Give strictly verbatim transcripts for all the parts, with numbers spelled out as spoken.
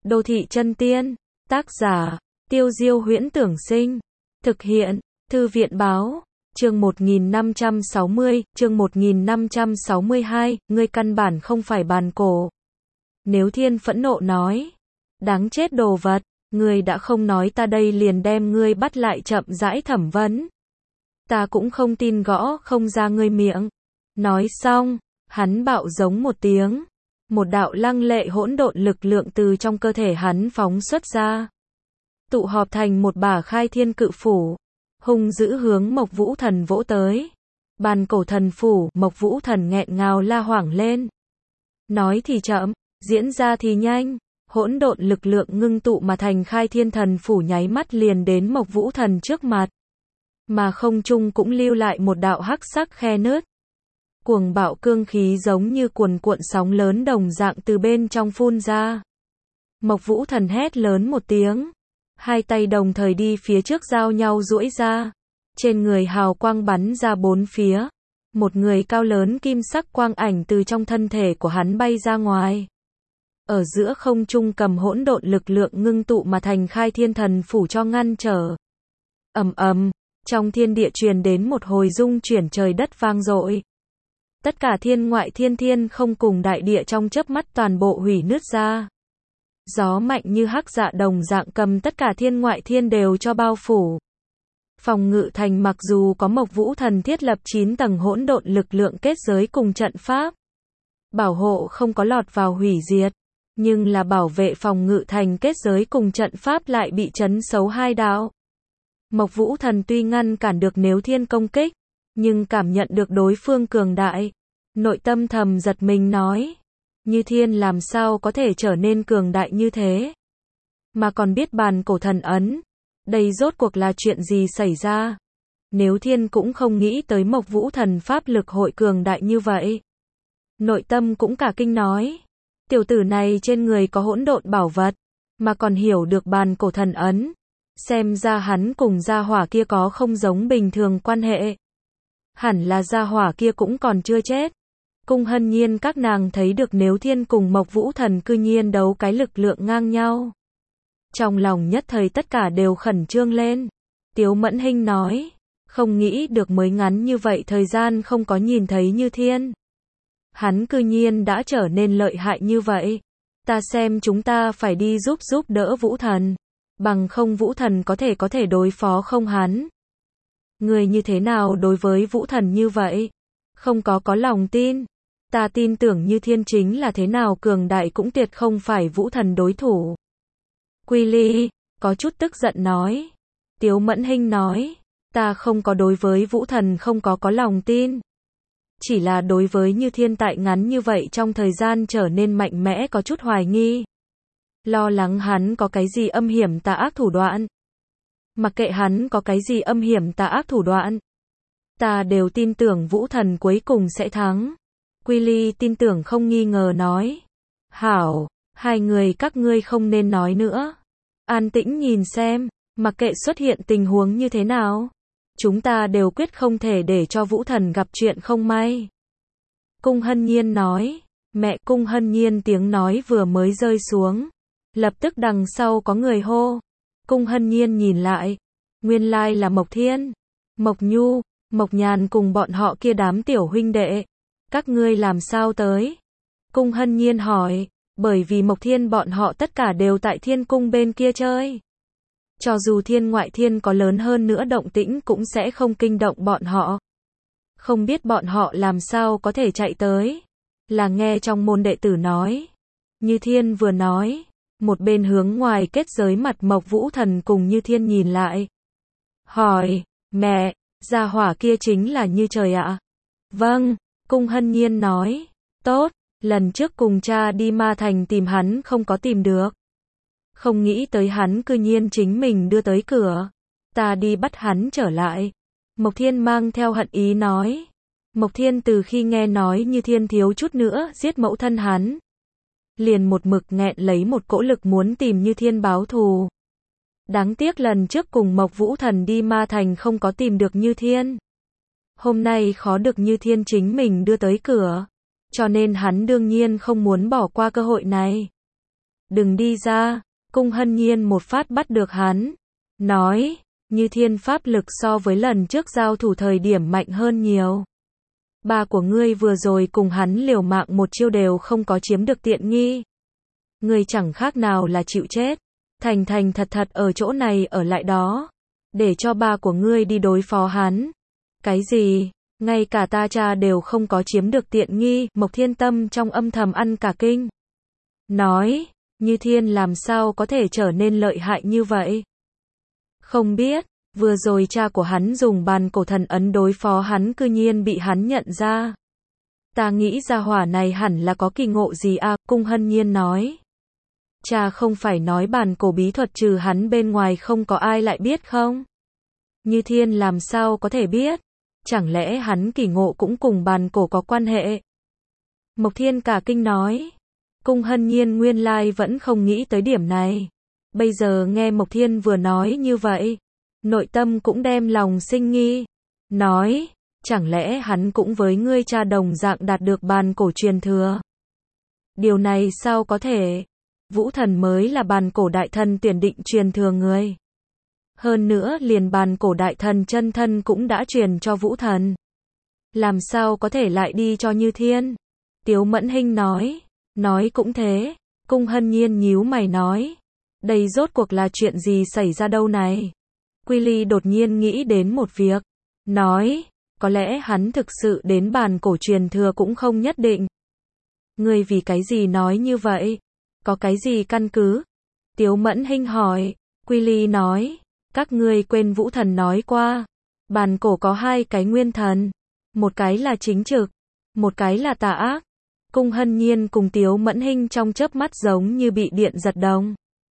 Đô thị chân tiên. Tác giả, Tiêu Diêu Huyễn Tưởng Sinh. Thực hiện, Thư viện Báo. Chương một nghìn năm trăm sáu mươi, chương một nghìn năm trăm sáu mươi hai, ngươi căn bản không phải bàn cổ. Nếu Thiên phẫn nộ nói, đáng chết đồ vật, ngươi đã không nói ta đây liền đem ngươi bắt lại chậm rãi thẩm vấn. Ta cũng không tin gõ không ra ngươi miệng. Nói xong, hắn bạo giống một tiếng. Một đạo lăng lệ hỗn độn lực lượng từ trong cơ thể hắn phóng xuất ra. Tụ họp thành một bả khai thiên cự phủ. Hung dữ hướng Mộc Vũ Thần vỗ tới. Bàn cổ thần phủ, Mộc Vũ Thần nghẹn ngào la hoảng lên. Nói thì chậm, diễn ra thì nhanh. Hỗn độn lực lượng ngưng tụ mà thành khai thiên thần phủ nháy mắt liền đến Mộc Vũ Thần trước mặt. Mà không trung cũng lưu lại một đạo hắc sắc khe nứt. Cuồng bạo cương khí giống như cuồn cuộn sóng lớn đồng dạng từ bên trong phun ra. Mộc Vũ Thần hét lớn một tiếng. Hai tay đồng thời đi phía trước giao nhau duỗi ra. Trên người hào quang bắn ra bốn phía. Một người cao lớn kim sắc quang ảnh từ trong thân thể của hắn bay ra ngoài. Ở giữa không trung cầm hỗn độn lực lượng ngưng tụ mà thành khai thiên thần phủ cho ngăn trở. Ầm ầm, trong thiên địa truyền đến một hồi rung chuyển trời đất vang dội. Tất cả thiên ngoại thiên thiên không cùng đại địa trong chớp mắt toàn bộ hủy nứt ra. Gió mạnh như hắc dạ đồng dạng cầm tất cả thiên ngoại thiên đều cho bao phủ. Phòng ngự thành mặc dù có Mộc Vũ Thần thiết lập chín tầng hỗn độn lực lượng kết giới cùng trận pháp. Bảo hộ không có lọt vào hủy diệt. Nhưng là bảo vệ phòng ngự thành kết giới cùng trận pháp lại bị chấn xấu hai đạo. Mộc Vũ Thần tuy ngăn cản được Nếu Thiên công kích, nhưng cảm nhận được đối phương cường đại. Nội tâm thầm giật mình nói. Như Thiên làm sao có thể trở nên cường đại như thế? Mà còn biết bàn cổ thần ấn. Đây rốt cuộc là chuyện gì xảy ra? Nếu Thiên cũng không nghĩ tới Mộc Vũ Thần pháp lực hội cường đại như vậy. Nội tâm cũng cả kinh nói. Tiểu tử này trên người có hỗn độn bảo vật, mà còn hiểu được bàn cổ thần ấn. Xem ra hắn cùng gia hỏa kia có không giống bình thường quan hệ. Hẳn là gia hỏa kia cũng còn chưa chết. Cung Hân Nhiên các nàng thấy được Nếu Thiên cùng Mộc Vũ Thần cư nhiên đấu cái lực lượng ngang nhau. Trong lòng nhất thời tất cả đều khẩn trương lên. Tiếu Mẫn Hinh nói, không nghĩ được mới ngắn như vậy thời gian không có nhìn thấy Như Thiên. Hắn cư nhiên đã trở nên lợi hại như vậy. Ta xem chúng ta phải đi giúp giúp đỡ Vũ Thần. Bằng không Vũ Thần có thể có thể đối phó không hắn. Người như thế nào đối với Vũ Thần như vậy? Không có có lòng tin. Ta tin tưởng Như Thiên chính là thế nào cường đại cũng tuyệt không phải Vũ Thần đối thủ. Quy Ly, có chút tức giận nói. Tiếu Mẫn Hinh nói, ta không có đối với Vũ Thần không có có lòng tin. Chỉ là đối với Như Thiên tại ngắn như vậy trong thời gian trở nên mạnh mẽ có chút hoài nghi. Lo lắng hắn có cái gì âm hiểm tà ác thủ đoạn. Mặc kệ hắn có cái gì âm hiểm tà ác thủ đoạn. Ta đều tin tưởng Vũ Thần cuối cùng sẽ thắng. Quy Ly tin tưởng không nghi ngờ nói. Hảo, hai người các ngươi không nên nói nữa. An tĩnh nhìn xem, mặc kệ xuất hiện tình huống như thế nào. Chúng ta đều quyết không thể để cho Vũ Thần gặp chuyện không may. Cung Hân Nhiên nói. Mẹ Cung Hân Nhiên tiếng nói vừa mới rơi xuống. Lập tức đằng sau có người hô. Cung Hân Nhiên nhìn lại. Nguyên lai là Mộc Thiên, Mộc Nhu, Mộc Nhàn cùng bọn họ kia đám tiểu huynh đệ. Các ngươi làm sao tới? Cung Hân Nhiên hỏi. Bởi vì Mộc Thiên bọn họ tất cả đều tại Thiên Cung bên kia chơi. Cho dù thiên ngoại thiên có lớn hơn nữa động tĩnh cũng sẽ không kinh động bọn họ. Không biết bọn họ làm sao có thể chạy tới. Là nghe trong môn đệ tử nói. Như Thiên vừa nói. Một bên hướng ngoài kết giới mặt Mộc Vũ Thần cùng Như Thiên nhìn lại. Hỏi, mẹ, gia hỏa kia chính là Như Trời ạ? À? Vâng, Cung Hân Nhiên nói. Tốt, lần trước cùng cha đi Ma Thành tìm hắn không có tìm được. Không nghĩ tới hắn cư nhiên chính mình đưa tới cửa. Ta đi bắt hắn trở lại. Mộc Thiên mang theo hận ý nói. Mộc Thiên từ khi nghe nói Như Thiên thiếu chút nữa giết mẫu thân hắn. Liền một mực nghẹn lấy một cỗ lực muốn tìm Như Thiên báo thù. Đáng tiếc lần trước cùng Mộc Vũ Thần đi Ma Thành không có tìm được Như Thiên. Hôm nay khó được Như Thiên chính mình đưa tới cửa. Cho nên hắn đương nhiên không muốn bỏ qua cơ hội này. Đừng đi ra. Cung Hân Nhiên một phát bắt được hắn. Nói, Như Thiên pháp lực so với lần trước giao thủ thời điểm mạnh hơn nhiều. Ba của ngươi vừa rồi cùng hắn liều mạng một chiêu đều không có chiếm được tiện nghi. Ngươi chẳng khác nào là chịu chết. Thành thành thật thật ở chỗ này ở lại đó. Để cho ba của ngươi đi đối phó hắn. Cái gì? Ngay cả ta cha đều không có chiếm được tiện nghi. Mộc Thiên Tâm trong âm thầm ăn cả kinh. Nói, Như Thiên làm sao có thể trở nên lợi hại như vậy? Không biết, vừa rồi cha của hắn dùng bàn cổ thần ấn đối phó hắn cư nhiên bị hắn nhận ra. Ta nghĩ gia hỏa này hẳn là có kỳ ngộ gì à, Cung Hân Nhiên nói. Cha không phải nói bàn cổ bí thuật trừ hắn bên ngoài không có ai lại biết không? Như Thiên làm sao có thể biết? Chẳng lẽ hắn kỳ ngộ cũng cùng bàn cổ có quan hệ? Mộc Thiên cả kinh nói. Cung Hân Nhiên nguyên lai vẫn không nghĩ tới điểm này. Bây giờ nghe Mộc Thiên vừa nói như vậy, nội tâm cũng đem lòng sinh nghi. Nói, chẳng lẽ hắn cũng với ngươi cha đồng dạng đạt được bàn cổ truyền thừa? Điều này sao có thể? Vũ thần mới là bàn cổ đại thần tuyển định truyền thừa người. Hơn nữa liền bàn cổ đại thần chân thân cũng đã truyền cho Vũ thần. Làm sao có thể lại đi cho Như Thiên? Tiếu Mẫn Hinh nói. Nói cũng thế. Cung Hân Nhiên nhíu mày nói. Đây rốt cuộc là chuyện gì xảy ra đâu này? Quy Ly đột nhiên nghĩ đến một việc. Nói, có lẽ hắn thực sự đến bàn cổ truyền thừa cũng không nhất định. Ngươi vì cái gì nói như vậy? Có cái gì căn cứ? Tiếu Mẫn Hinh hỏi. Quy Ly nói, các ngươi quên Vũ thần nói qua. Bàn cổ có hai cái nguyên thần. Một cái là chính trực, một cái là tà ác. Cung Hân Nhiên cùng Tiếu Mẫn Hinh trong chớp mắt giống như bị điện giật đồng.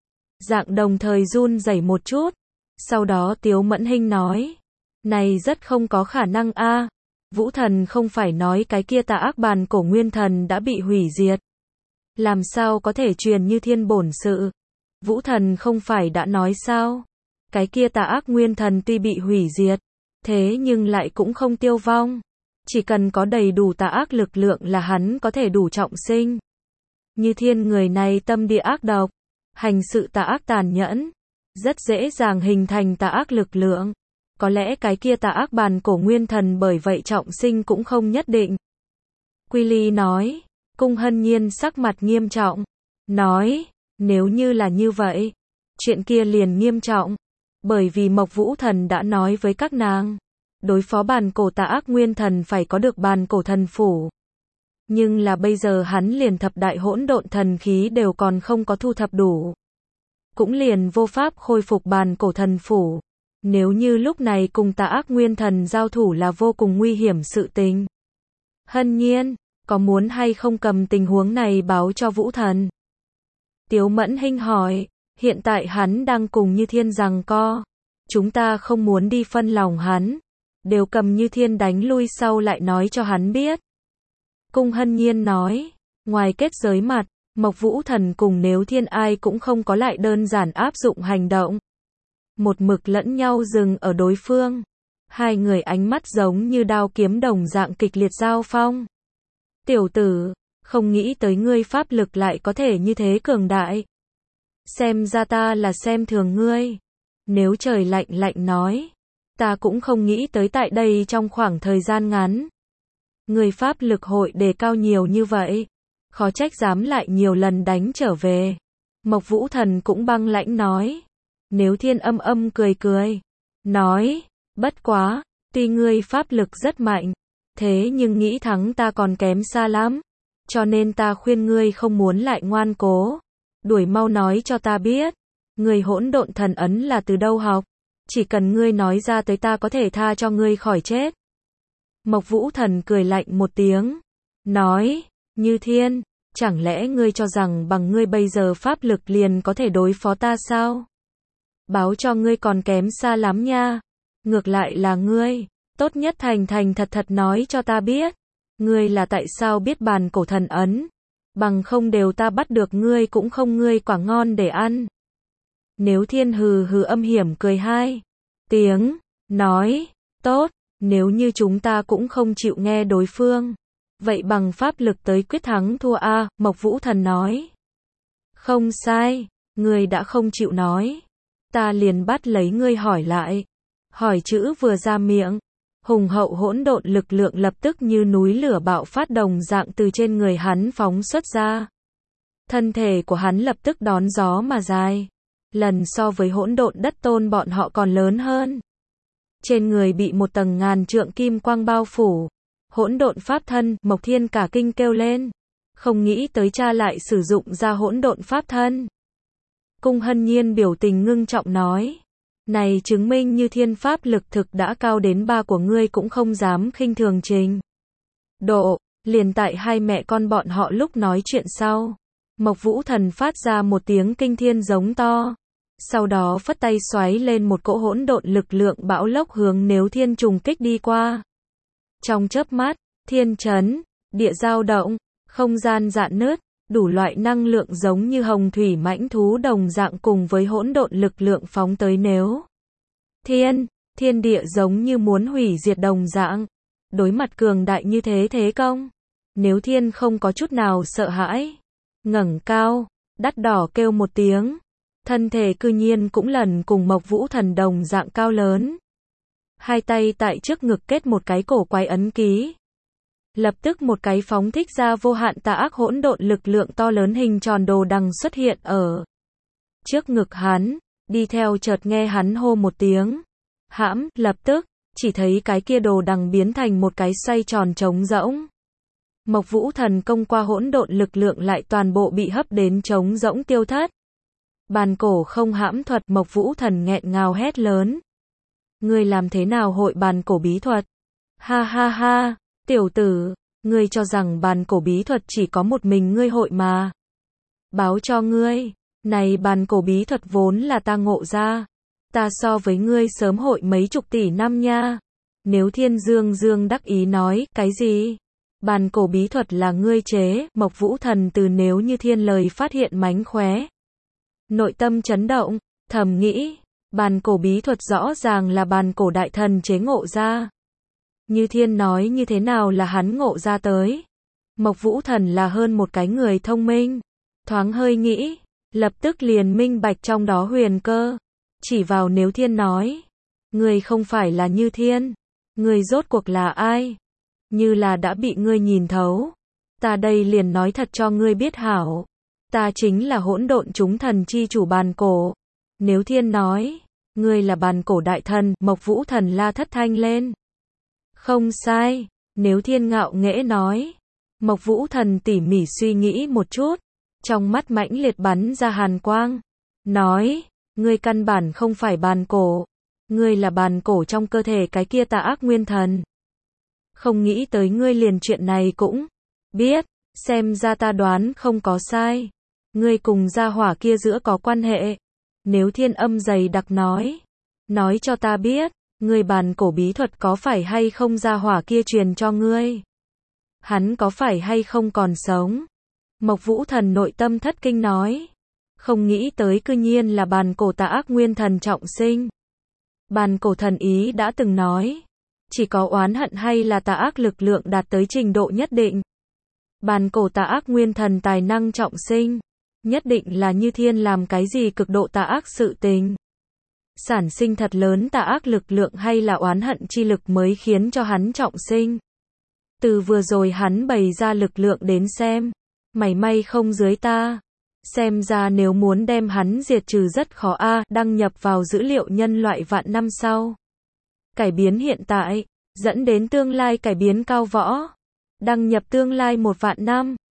Dạng đồng thời run rẩy một chút. Sau đó Tiếu Mẫn Hinh nói. Này rất không có khả năng a. Vũ thần không phải nói cái kia tà ác bàn cổ nguyên thần đã bị hủy diệt. Làm sao có thể truyền Như Thiên bổn sự? Vũ thần không phải đã nói sao? Cái kia tà ác nguyên thần tuy bị hủy diệt, thế nhưng lại cũng không tiêu vong. Chỉ cần có đầy đủ tà ác lực lượng là hắn có thể đủ trọng sinh. Như Thiên người này tâm địa ác độc, hành sự tà ác tàn nhẫn, rất dễ dàng hình thành tà ác lực lượng. Có lẽ cái kia tà ác bàn cổ nguyên thần bởi vậy trọng sinh cũng không nhất định. Quy Ly nói. Cung Hân Nhiên sắc mặt nghiêm trọng. Nói, nếu như là như vậy, chuyện kia liền nghiêm trọng. Bởi vì Mộc Vũ thần đã nói với các nàng, đối phó bàn cổ tà ác nguyên thần phải có được bàn cổ thần phủ. Nhưng là bây giờ hắn liền thập đại hỗn độn thần khí đều còn không có thu thập đủ. Cũng liền vô pháp khôi phục bàn cổ thần phủ. Nếu như lúc này cùng tà ác nguyên thần giao thủ là vô cùng nguy hiểm sự tình. Hân Nhiên, có muốn hay không cầm tình huống này báo cho Vũ thần? Tiếu Mẫn Hinh hỏi, hiện tại hắn đang cùng Như Thiên giằng co. Chúng ta không muốn đi phân lòng hắn. Đều cầm Như Thiên đánh lui sau lại nói cho hắn biết. Cung Hân Nhiên nói, ngoài kết giới mặt, Mộc Vũ thần cùng Nếu Thiên ai cũng không có lại đơn giản áp dụng hành động. Một mực lẫn nhau dừng ở đối phương. Hai người ánh mắt giống như đao kiếm đồng dạng kịch liệt giao phong. Tiểu tử, không nghĩ tới ngươi pháp lực lại có thể như thế cường đại. Xem ra ta là xem thường ngươi. Nếu trời lạnh lạnh nói, ta cũng không nghĩ tới tại đây trong khoảng thời gian ngắn. Ngươi pháp lực hội đề cao nhiều như vậy, khó trách dám lại nhiều lần đánh trở về. Mộc Vũ thần cũng băng lãnh nói. Nếu Thiên âm âm cười cười, nói, bất quá, tuy ngươi pháp lực rất mạnh, thế nhưng nghĩ thắng ta còn kém xa lắm. Cho nên ta khuyên ngươi không muốn lại ngoan cố. Đuổi mau nói cho ta biết. Ngươi hỗn độn thần ấn là từ đâu học. Chỉ cần ngươi nói ra tới ta có thể tha cho ngươi khỏi chết. Mộc Vũ thần cười lạnh một tiếng. Nói, Như Thiên, chẳng lẽ ngươi cho rằng bằng ngươi bây giờ pháp lực liền có thể đối phó ta sao? Báo cho ngươi còn kém xa lắm nha. Ngược lại là ngươi, tốt nhất thành thành thật thật nói cho ta biết. Ngươi là tại sao biết bàn cổ thần ấn? Bằng không đều ta bắt được ngươi cũng không ngươi quả ngon để ăn. Nếu Thiên hừ hừ âm hiểm cười hai tiếng, nói, tốt, nếu như chúng ta cũng không chịu nghe đối phương, vậy bằng pháp lực tới quyết thắng thua a, Mộc Vũ thần nói. Không sai, ngươi đã không chịu nói. Ta liền bắt lấy ngươi hỏi lại. Hỏi chữ vừa ra miệng, hùng hậu hỗn độn lực lượng lập tức như núi lửa bạo phát đồng dạng từ trên người hắn phóng xuất ra. Thân thể của hắn lập tức đón gió mà dài. Lần so với hỗn độn đất tôn bọn họ còn lớn hơn. Trên người bị một tầng ngàn trượng kim quang bao phủ. Hỗn độn pháp thân, Mộc Thiên cả kinh kêu lên. Không nghĩ tới cha lại sử dụng ra hỗn độn pháp thân. Cung Hân Nhiên biểu tình ngưng trọng nói. Này chứng minh như thiên pháp lực thực đã cao đến ba của ngươi cũng không dám khinh thường trình độ. Liền tại hai mẹ con bọn họ lúc nói chuyện sau. Mộc Vũ Thần phát ra một tiếng kinh thiên giống to. Sau đó phất tay xoáy lên một cỗ hỗn độn lực lượng bão lốc hướng Nếu Thiên trùng kích đi qua. Trong chớp mắt, thiên chấn, địa dao động, không gian rạn nứt, đủ loại năng lượng giống như hồng thủy mãnh thú đồng dạng cùng với hỗn độn lực lượng phóng tới Nếu Thiên, thiên địa giống như muốn hủy diệt đồng dạng. Đối mặt cường đại như thế thế công, Nếu Thiên không có chút nào sợ hãi, ngẩng cao, đắt đỏ kêu một tiếng, thân thể cư nhiên cũng lần cùng Mộc Vũ Thần đồng dạng cao lớn. Hai tay tại trước ngực kết một cái cổ quái ấn ký. Lập tức một cái phóng thích ra vô hạn tà ác hỗn độn lực lượng to lớn hình tròn đồ đằng xuất hiện ở trước ngực hắn, đi theo chợt nghe hắn hô một tiếng. Hãm, lập tức, chỉ thấy cái kia đồ đằng biến thành một cái xoay tròn trống rỗng. Mộc Vũ Thần công qua hỗn độn lực lượng lại toàn bộ bị hấp đến trống rỗng tiêu thất. Bàn cổ không hãm thuật, Mộc Vũ Thần nghẹn ngào hét lớn. Ngươi làm thế nào hội bàn cổ bí thuật? Ha ha ha, tiểu tử, ngươi cho rằng bàn cổ bí thuật chỉ có một mình ngươi hội mà. Báo cho ngươi, này bàn cổ bí thuật vốn là ta ngộ ra. Ta so với ngươi sớm hội mấy chục tỷ năm nha. Nếu Thiên Dương Dương đắc ý nói, cái gì? Bàn cổ bí thuật là ngươi chế, Mộc Vũ Thần từ Nếu Như Thiên lời phát hiện mánh khóe. Nội tâm chấn động, thầm nghĩ, bàn cổ bí thuật rõ ràng là bàn cổ đại thần chế ngộ ra. Như Thiên nói như thế nào là hắn ngộ ra tới. Mộc Vũ Thần là hơn một cái người thông minh. Thoáng hơi nghĩ, lập tức liền minh bạch trong đó huyền cơ. Chỉ vào Nếu Thiên nói, ngươi không phải là Như Thiên, ngươi rốt cuộc là ai? Như là đã bị ngươi nhìn thấu. Ta đây liền nói thật cho ngươi biết hảo. Ta chính là hỗn độn chúng thần chi chủ bàn cổ. Nếu Thiên nói, ngươi là bàn cổ đại thần, Mộc Vũ Thần la thất thanh lên. Không sai, Nếu Thiên ngạo nghễ nói. Mộc Vũ Thần tỉ mỉ suy nghĩ một chút, trong mắt mãnh liệt bắn ra hàn quang. Nói, ngươi căn bản không phải bàn cổ. Ngươi là bàn cổ trong cơ thể cái kia tà ác nguyên thần. Không nghĩ tới ngươi liền chuyện này cũng biết, xem ra ta đoán không có sai. Ngươi cùng gia hỏa kia giữa có quan hệ. Nếu Thiên âm dày đặc nói. Nói cho ta biết, ngươi bàn cổ bí thuật có phải hay không gia hỏa kia truyền cho ngươi? Hắn có phải hay không còn sống? Mộc Vũ Thần nội tâm thất kinh nói. Không nghĩ tới cư nhiên là bàn cổ tà ác nguyên thần trọng sinh. Bàn cổ thần ý đã từng nói. Chỉ có oán hận hay là tà ác lực lượng đạt tới trình độ nhất định. Bàn cổ tà ác nguyên thần tài năng trọng sinh. Nhất định là Như Thiên làm cái gì cực độ tà ác sự tình. Sản sinh thật lớn tà ác lực lượng hay là oán hận chi lực mới khiến cho hắn trọng sinh. Từ vừa rồi hắn bày ra lực lượng đến xem. Mảy may không dưới ta. Xem ra nếu muốn đem hắn diệt trừ rất khó a. À, đăng nhập vào dữ liệu nhân loại vạn năm sau. Cải biến hiện tại, dẫn đến tương lai cải biến cao võ. Đăng nhập tương lai một vạn năm.